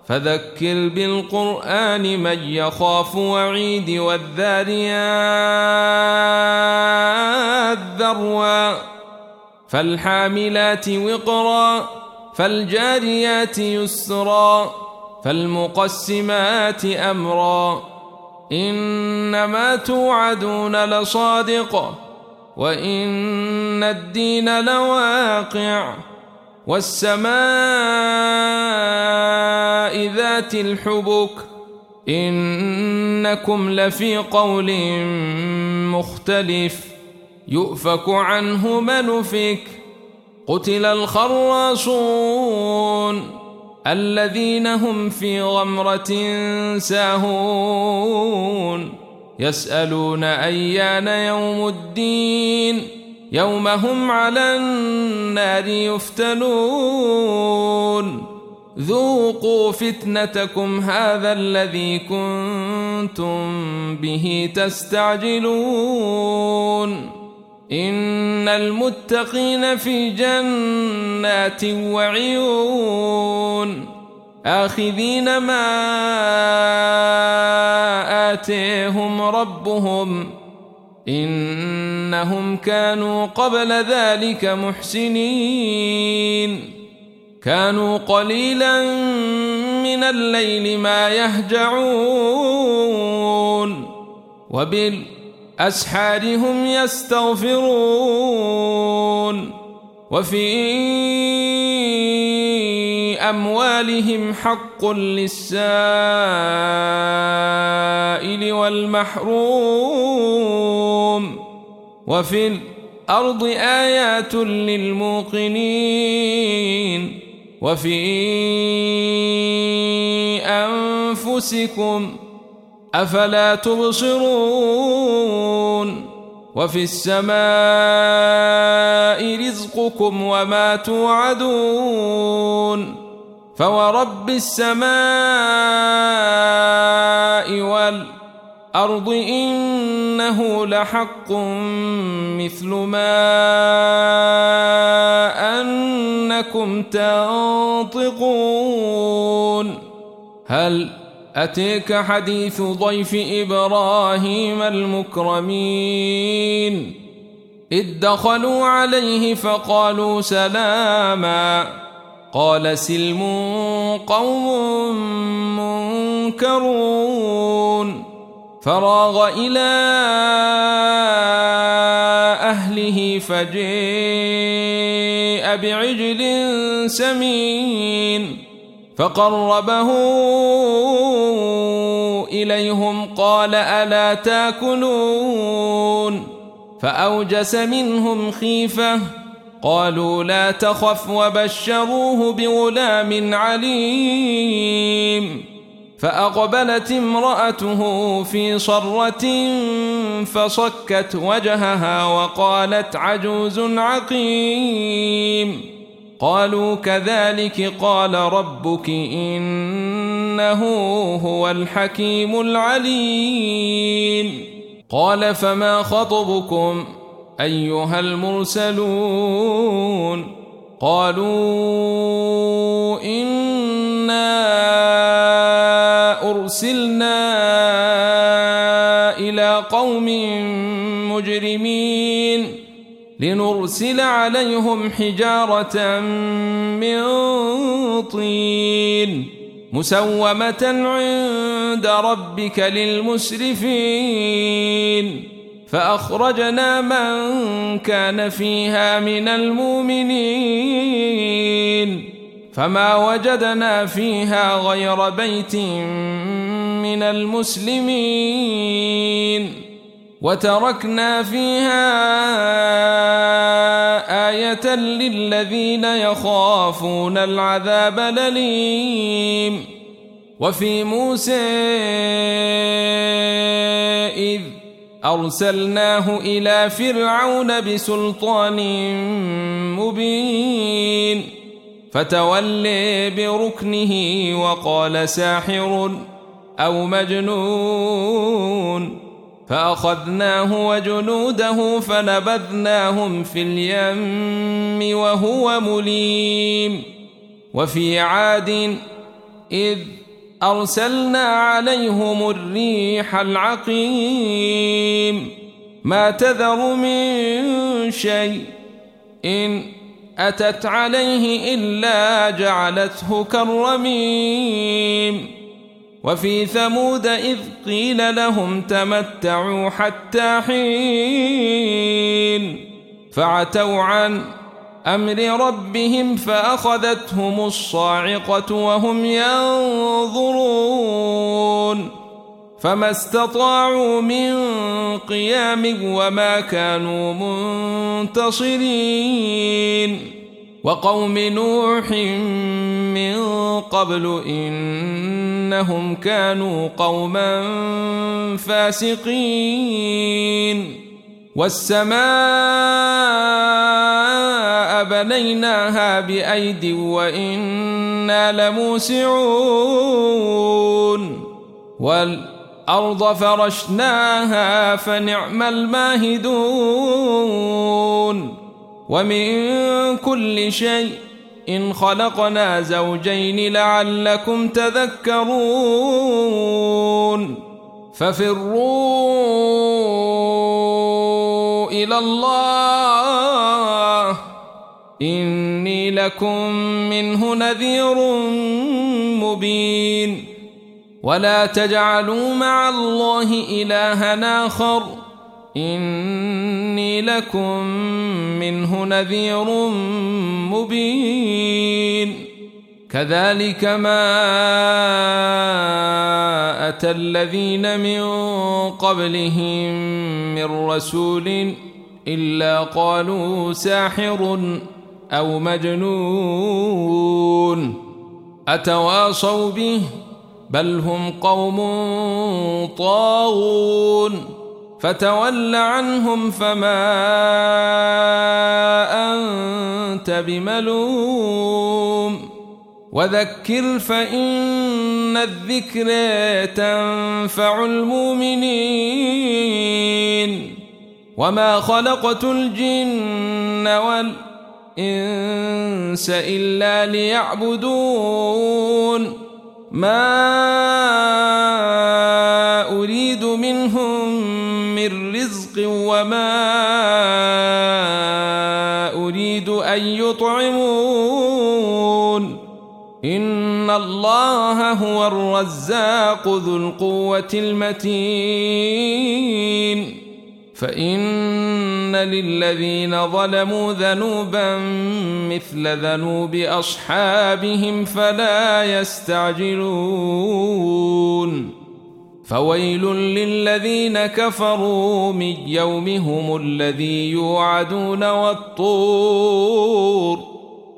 فذكر بالقرآن من يخاف وعيد والذاريات ذروا فالحاملات وقرا فالجاريات يسرا فالمقسمات أمرا إنما توعدون لصادق وإن الدين لواقع والسماء ذات الحبك إنكم لفي قول مختلف يؤفك عنه من أفك قتل الخراصون الذين هم في غمرة ساهون يسألون أيان يوم الدين يوم هم على النار يفتنون ذوقوا فتنتكم هذا الذي كنتم به تستعجلون إن المتقين في جنات وعيون آخذين ما آتيهم ربهم إنهم كانوا قبل ذلك محسنين كانوا قليلا من الليل ما يهجعون وبالأسحار هم يستغفرون وفي أموالهم حق للسائل والمحروم وفي الأرض آيات للموقنين وفي أنفسكم أفلا تبصرون وفي السماء رزقكم وما توعدون فورب السماء والأرض إنه لحق مثل ما أنكم تنطقون هل أتيك حديث ضيف إبراهيم المكرمين إذ دخلوا عليه فقالوا سلاما قال سلم قوم منكرون فراغ إلى أهله فجاء بعجل سمين فقربه إليهم قال ألا تاكلون فأوجس منهم خيفة قالوا لا تخف وبشروه بغلام عليم فأقبلت امرأته في صرة فصكت وجهها وقالت عجوز عقيم قالوا كذلك قال ربك إنه هو الحكيم العليم قال فما خطبكم أيها المرسلون قالوا إنا أرسلنا إلى قوم مجرمين لنرسل عليهم حجارة من طين مسومة عند ربك للمسرفين فأخرجنا من كان فيها من المؤمنين فما وجدنا فيها غير بيت من المسلمين وتركنا فيها آية للذين يخافون العذاب الأليم وفي موسى إذ أرسلناه إلى فرعون بسلطان مبين فتولى بركنه وقال ساحر أو مجنون فأخذناه وجنوده فنبذناهم في اليم وهو مليم وفي عاد إذ أرسلنا عليهم الريح العقيم ما تذر من شيء إن أتت عليه إلا جعلته كالرميم وفي ثمود إذ قيل لهم تمتعوا حتى حين فعتوا عن أمر ربهم فأخذتهم الصاعقة وهم ينظرون فما استطاعوا من قيام وما كانوا منتصرين وقوم نوح من قبل إنهم كانوا قوما فاسقين والسماء بنيناها بأيد وإنا لموسعون والأرض فرشناها فنعم الماهدون ومن كل شيء إن خلقنا زوجين لعلكم تذكرون ففروا إلى الله إني لكم منه نذير مبين ولا تجعلوا مع الله إلها آخر إني لكم منه نذير مبين كذلك ما أتى الذين من قبلهم من رسول إلا قالوا ساحر أو مجنون أتواصوا به بل هم قوم طاغون فتول عنهم فما أنت بملوم وذكر فإن الذكر تنفع المؤمنين وما خلقت الجن والإنس إلا ليعبدون ما أريد منهم من رزق وما أريد أن يطعمون إن الله هو الرزاق ذو القوة المتين فإن للذين ظلموا ذنوبا مثل ذنوب أصحابهم فلا يستعجلون فويل للذين كفروا من يومهم الذي يوعدون والطور